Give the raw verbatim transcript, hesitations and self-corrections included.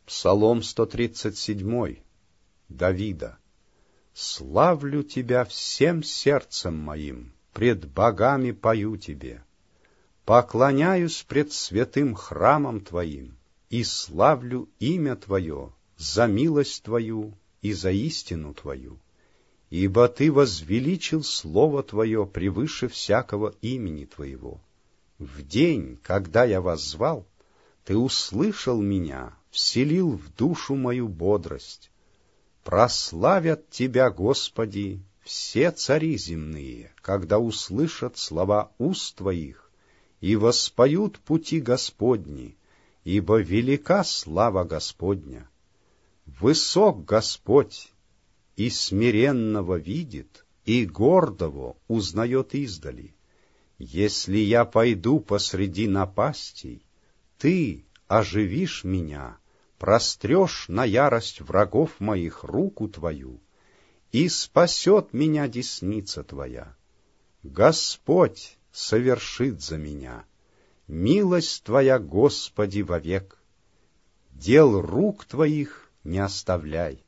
Псалом сто тридцать семь. Давида. «Славлю Тебя всем сердцем моим, пред богами пою Тебе. Поклоняюсь пред святым храмом Твоим и славлю имя Твое за милость Твою и за истину Твою. Ибо Ты возвеличил Слово Твое превыше всякого имени Твоего. В день, когда я воззвал, Ты услышал меня, вселил в душу мою бодрость. Прославят Тебя, Господи, все цари земные, когда услышат слова уст Твоих, и воспоют пути Господни, ибо велика слава Господня. Высок Господь, и смиренного видит, и гордого узнает издали. Если я пойду посреди напастей, Ты оживишь меня, прострешь на ярость врагов моих руку Твою, и спасет меня десница Твоя. Господь совершит за меня, милость Твоя, Господи, вовек. Дел рук Твоих не оставляй.